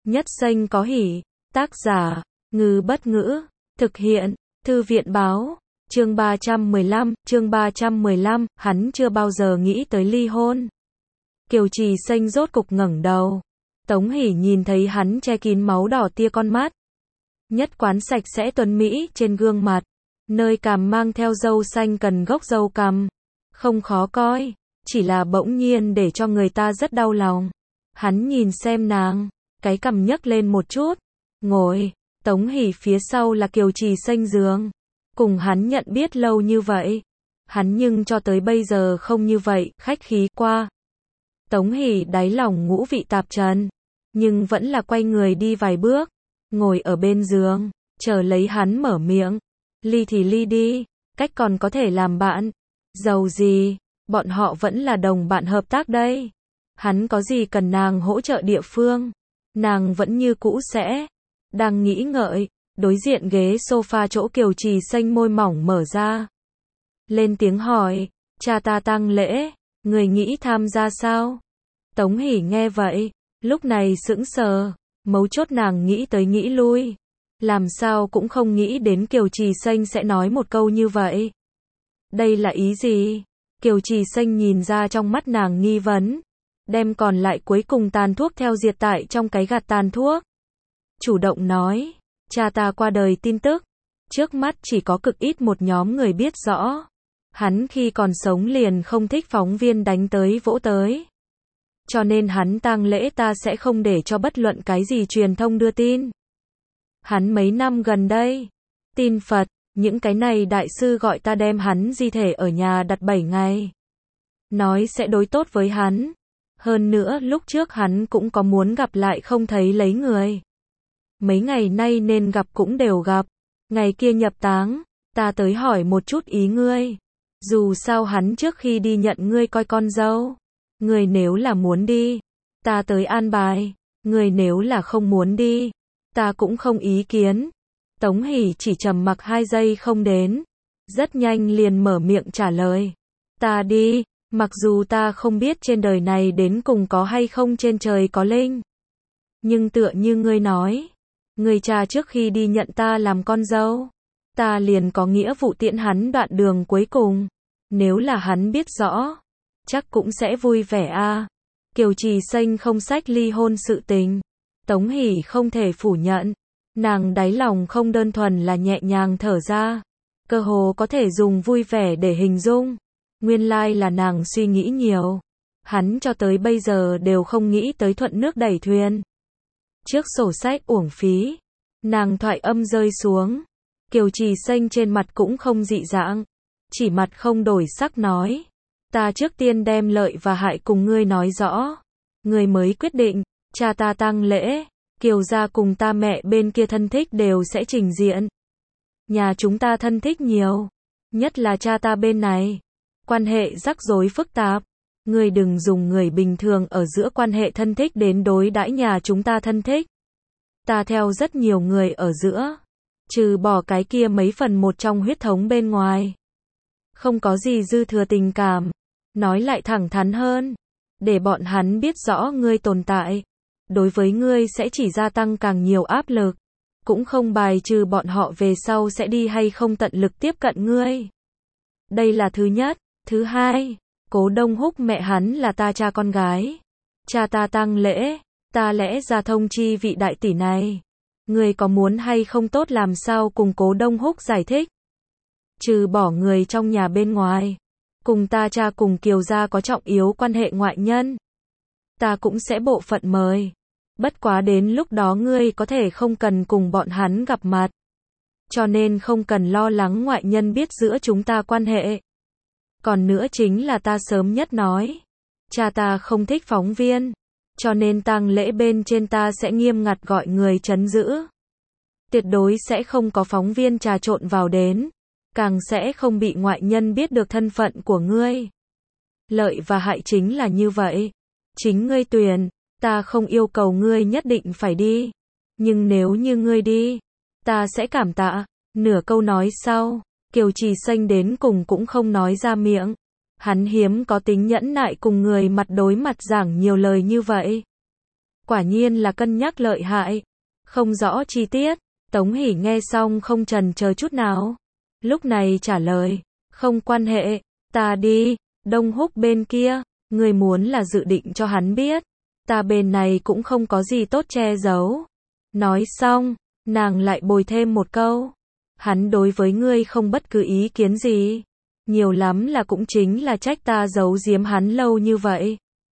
Nhất xanh có hỉ. Tác giả, Ngư Bất Ngữ. Thực hiện, Thư viện Báo. Chương 315, hắn chưa bao giờ nghĩ tới ly hôn. Kiều Trì Xanh rốt cục ngẩng đầu. Tống Hỷ nhìn thấy hắn che kín máu đỏ tia con mắt. Nhất quán sạch sẽ tuấn mỹ trên gương mặt. Nơi cằm mang theo râu xanh cần gốc râu cằm. Không khó coi, chỉ là bỗng nhiên để cho người ta rất đau lòng. Hắn nhìn xem nàng, cái cằm nhấc lên một chút. Ngồi, Tống Hỷ phía sau là Kiều Trì Xanh giường. Cùng hắn nhận biết lâu như vậy. Hắn nhưng cho tới bây giờ không như vậy, khách khí qua. Tống Hỷ đáy lòng ngũ vị tạp trần. Nhưng vẫn là quay người đi vài bước. Ngồi ở bên giường, chờ lấy hắn mở miệng. Ly thì ly đi, cách còn có thể làm bạn. Dầu gì, bọn họ vẫn là đồng bạn hợp tác đây. Hắn có gì cần nàng hỗ trợ địa phương. Nàng vẫn như cũ sẽ. Đang nghĩ ngợi, đối diện ghế sofa chỗ Kiều Trì Xanh môi mỏng mở ra. Lên tiếng hỏi, cha ta tang lễ, người nghĩ tham gia sao? Tống Hỷ nghe vậy, lúc này sững sờ, mấu chốt nàng nghĩ tới nghĩ lui. Làm sao cũng không nghĩ đến Kiều Trì Xanh sẽ nói một câu như vậy. Đây là ý gì? Kiều Trì Xanh nhìn ra trong mắt nàng nghi vấn. Đem còn lại cuối cùng tàn thuốc theo diệt tại trong cái gạt tàn thuốc. Chủ động nói, cha ta qua đời tin tức. Trước mắt chỉ có cực ít một nhóm người biết rõ. Hắn khi còn sống liền không thích phóng viên đánh tới vỗ tới. Cho nên hắn tang lễ ta sẽ không để cho bất luận cái gì truyền thông đưa tin. Hắn mấy năm gần đây, tin Phật, những cái này đại sư gọi ta đem hắn di thể ở nhà đặt 7 ngày. Nói sẽ đối tốt với hắn. Hơn nữa lúc trước hắn cũng có muốn gặp lại không thấy lấy người. Mấy ngày nay nên gặp cũng đều gặp. Ngày kia nhập táng, ta tới hỏi một chút ý ngươi. Dù sao hắn trước khi đi nhận ngươi coi con dâu. Ngươi nếu là muốn đi, ta tới an bài. Ngươi nếu là không muốn đi, ta cũng không ý kiến. Tống Hỷ chỉ trầm mặc 2 giây không đến. Rất nhanh liền mở miệng trả lời. Ta đi, mặc dù ta không biết trên đời này đến cùng có hay không trên trời có linh. Nhưng tựa như ngươi nói, người cha trước khi đi nhận ta làm con dâu, ta liền có nghĩa vụ tiễn hắn đoạn đường cuối cùng. Nếu là hắn biết rõ, chắc cũng sẽ vui vẻ a. Kiều Trì Xanh không xách ly hôn sự tình. Tống Hỷ không thể phủ nhận. Nàng đáy lòng không đơn thuần là nhẹ nhàng thở ra. Cơ hồ có thể dùng vui vẻ để hình dung. Nguyên lai là nàng suy nghĩ nhiều. Hắn cho tới bây giờ đều không nghĩ tới thuận nước đẩy thuyền. Trước sổ sách uổng phí. Nàng thoại âm rơi xuống. Kiều Trì Xanh trên mặt cũng không dị dạng. Chỉ mặt không đổi sắc nói. Ta trước tiên đem lợi và hại cùng ngươi nói rõ. Ngươi mới quyết định. Cha ta tang lễ. Kiều gia cùng ta mẹ bên kia thân thích đều sẽ trình diện. Nhà chúng ta thân thích nhiều. Nhất là cha ta bên này. Quan hệ rắc rối phức tạp. Ngươi đừng dùng người bình thường ở giữa quan hệ thân thích đến đối đãi nhà chúng ta thân thích. Ta theo rất nhiều người ở giữa. Trừ bỏ cái kia mấy phần một trong huyết thống bên ngoài. Không có gì dư thừa tình cảm. Nói lại thẳng thắn hơn. Để bọn hắn biết rõ ngươi tồn tại. Đối với ngươi sẽ chỉ gia tăng càng nhiều áp lực. Cũng không bài trừ bọn họ về sau sẽ đi hay không tận lực tiếp cận ngươi. Đây là thứ nhất. Thứ hai, Cố Đông Húc mẹ hắn là ta cha con gái. Cha ta tang lễ, ta lẽ ra thông chi vị đại tỷ này. Ngươi có muốn hay không tốt làm sao cùng Cố Đông Húc giải thích. Trừ bỏ người trong nhà bên ngoài. Cùng ta cha cùng Kiều gia có trọng yếu quan hệ ngoại nhân. Ta cũng sẽ bộ phận mời. Bất quá đến lúc đó ngươi có thể không cần cùng bọn hắn gặp mặt. Cho nên không cần lo lắng ngoại nhân biết giữa chúng ta quan hệ. Còn nữa chính là ta sớm nhất nói. Cha ta không thích phóng viên. Cho nên tang lễ bên trên ta sẽ nghiêm ngặt gọi người trấn giữ. Tuyệt đối sẽ không có phóng viên trà trộn vào đến. Càng sẽ không bị ngoại nhân biết được thân phận của ngươi. Lợi và hại chính là như vậy. Chính ngươi tuyển. Ta không yêu cầu ngươi nhất định phải đi. Nhưng nếu như ngươi đi, ta sẽ cảm tạ. Nửa câu nói sau, Kiều Trì Xanh đến cùng cũng không nói ra miệng. Hắn hiếm có tính nhẫn nại cùng người mặt đối mặt giảng nhiều lời như vậy. Quả nhiên là cân nhắc lợi hại. Không rõ chi tiết. Tống Hỷ nghe xong không chần chờ chút nào. Lúc này trả lời. Không quan hệ. Ta đi. Đông Húc bên kia. Ngươi muốn là dự định cho hắn biết. Ta bên này cũng không có gì tốt che giấu. Nói xong. Nàng lại bồi thêm một câu. Hắn đối với ngươi không bất cứ ý kiến gì. Nhiều lắm là cũng chính là trách ta giấu giếm hắn lâu như vậy.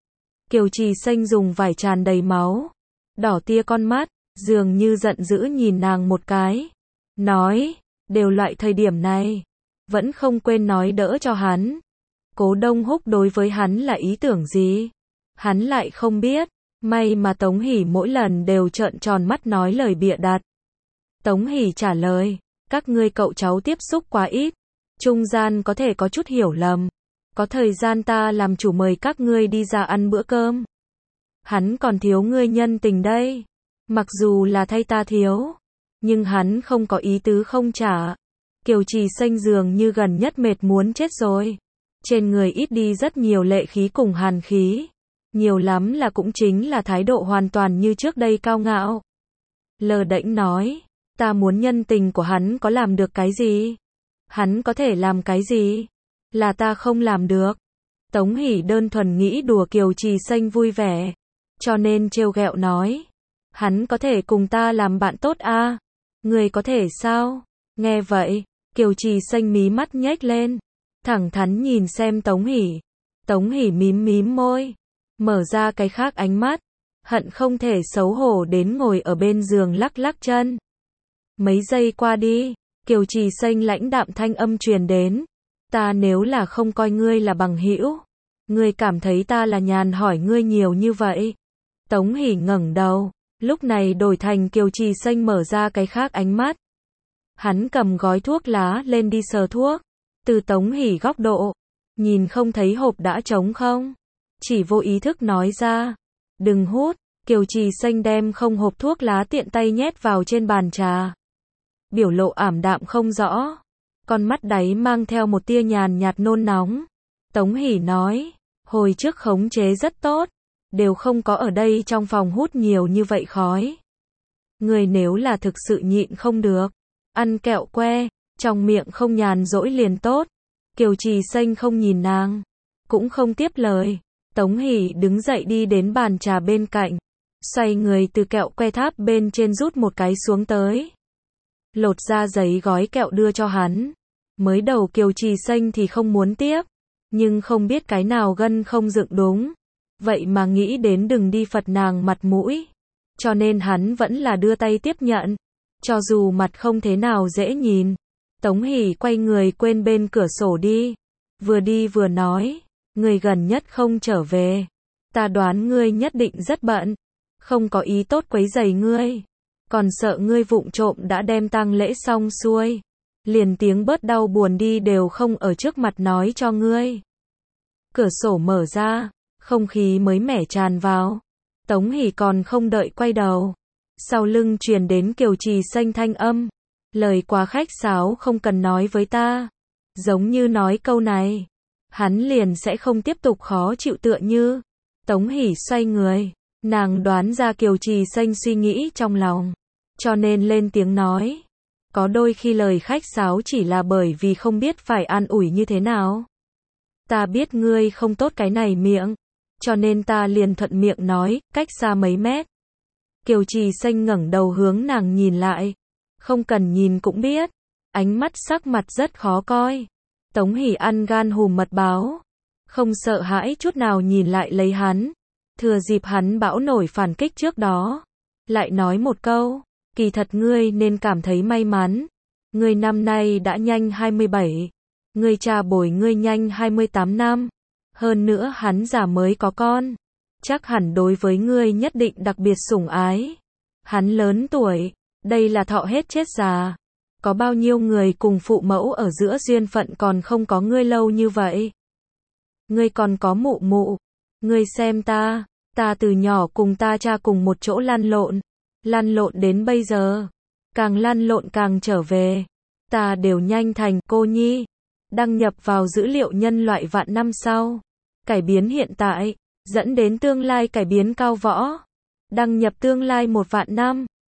Kiều Trì Xanh dùng vải tràn đầy máu. Đỏ tia con mắt. Dường như giận dữ nhìn nàng một cái. Nói. Đều loại thời điểm này. Vẫn không quên nói đỡ cho hắn. Cố Đông Húc đối với hắn là ý tưởng gì? Hắn lại không biết. May mà Tống Hỷ mỗi lần đều trợn tròn mắt nói lời bịa đặt. Tống Hỷ trả lời. Các ngươi cậu cháu tiếp xúc quá ít. Trung gian có thể có chút hiểu lầm. Có thời gian ta làm chủ mời các ngươi đi ra ăn bữa cơm. Hắn còn thiếu ngươi nhân tình đây. Mặc dù là thay ta thiếu. Nhưng hắn không có ý tứ không trả. Kiều Trì Xanh dường như gần nhất mệt muốn chết rồi. Trên người ít đi rất nhiều lệ khí cùng hàn khí. Nhiều lắm là cũng chính là thái độ hoàn toàn như trước đây cao ngạo. Lờ đễnh nói. Ta muốn nhân tình của hắn có làm được cái gì? Hắn có thể làm cái gì? Là ta không làm được. Tống Hỷ đơn thuần nghĩ đùa Kiều Trì Xanh vui vẻ. Cho nên trêu ghẹo nói. Hắn có thể cùng ta làm bạn tốt à? Người có thể sao? Nghe vậy, Kiều Trì Xanh mí mắt nhếch lên. Thẳng thắn nhìn xem Tống Hỷ. Tống Hỷ mím mím môi. Mở ra cái khác ánh mắt. Hận không thể xấu hổ đến ngồi ở bên giường lắc lắc chân. Mấy giây qua đi, Kiều Trì Xanh lãnh đạm thanh âm truyền đến. Ta nếu là không coi ngươi là bằng hữu, ngươi cảm thấy ta là nhàn hỏi ngươi nhiều như vậy. Tống Hỷ ngẩng đầu, lúc này đổi thành Kiều Trì Xanh mở ra cái khác ánh mắt. Hắn cầm gói thuốc lá lên đi sờ thuốc. Từ Tống Hỷ góc độ, nhìn không thấy hộp đã trống không? Chỉ vô ý thức nói ra. Đừng hút. Kiều Trì Xanh đem không hộp thuốc lá tiện tay nhét vào trên bàn trà. Biểu lộ ảm đạm không rõ. Con mắt đáy mang theo một tia nhàn nhạt nôn nóng. Tống Hỷ nói. Hồi trước khống chế rất tốt. Đều không có ở đây trong phòng hút nhiều như vậy khói. Người nếu là thực sự nhịn không được. Ăn kẹo que. Trong miệng không nhàn rỗi liền tốt. Kiều Trì Xanh không nhìn nàng. Cũng không tiếp lời. Tống Hỷ đứng dậy đi đến bàn trà bên cạnh. Xoay người từ kẹo que tháp bên trên rút một cái xuống tới. Lột ra giấy gói kẹo đưa cho hắn. Mới đầu Kiều Trì Xanh thì không muốn tiếp. Nhưng không biết cái nào gân không dựng đúng. Vậy mà nghĩ đến đừng đi phật nàng mặt mũi. Cho nên hắn vẫn là đưa tay tiếp nhận. Cho dù mặt không thế nào dễ nhìn. Tống Hỷ quay người quên bên cửa sổ đi vừa nói. Người gần nhất không trở về. Ta đoán ngươi nhất định rất bận. Không có ý tốt quấy rầy ngươi. Còn sợ ngươi vụng trộm đã đem tang lễ xong xuôi. Liền tiếng bớt đau buồn đi đều không ở trước mặt nói cho ngươi. Cửa sổ mở ra. Không khí mới mẻ tràn vào. Tống Hỷ còn không đợi quay đầu. Sau lưng truyền đến Kiều Trì Xanh thanh âm. Lời quá khách sáo không cần nói với ta. Giống như nói câu này. Hắn liền sẽ không tiếp tục khó chịu tựa như. Tống Hỷ xoay người. Nàng đoán ra Kiều Trì Xanh suy nghĩ trong lòng. Cho nên lên tiếng nói. Có đôi khi lời khách sáo chỉ là bởi vì không biết phải an ủi như thế nào. Ta biết ngươi không tốt cái này miệng. Cho nên ta liền thuận miệng nói, cách xa mấy mét. Kiều Trì Xanh ngẩng đầu hướng nàng nhìn lại. Không cần nhìn cũng biết. Ánh mắt sắc mặt rất khó coi. Tống Hỷ ăn gan hùm mật báo. Không sợ hãi chút nào nhìn lại lấy hắn. Thừa dịp hắn bão nổi phản kích trước đó. Lại nói một câu. Kỳ thật ngươi nên cảm thấy may mắn. Ngươi năm nay đã nhanh 27. Ngươi cha bồi ngươi nhanh 28 năm. Hơn nữa hắn già mới có con. Chắc hẳn đối với ngươi nhất định đặc biệt sủng ái. Hắn lớn tuổi. Đây là thọ hết chết già. Có bao nhiêu người cùng phụ mẫu ở giữa duyên phận còn không có ngươi lâu như vậy. Ngươi còn có mụ mụ. Ngươi xem ta. Ta từ nhỏ cùng ta cha cùng một chỗ lăn lộn. Lăn lộn đến bây giờ. Càng lăn lộn càng trở về. Ta đều nhanh thành cô nhi. Đăng nhập vào dữ liệu nhân loại vạn năm sau. Cải biến hiện tại. Dẫn đến tương lai cải biến cao võ. Đăng nhập tương lai 1 vạn năm.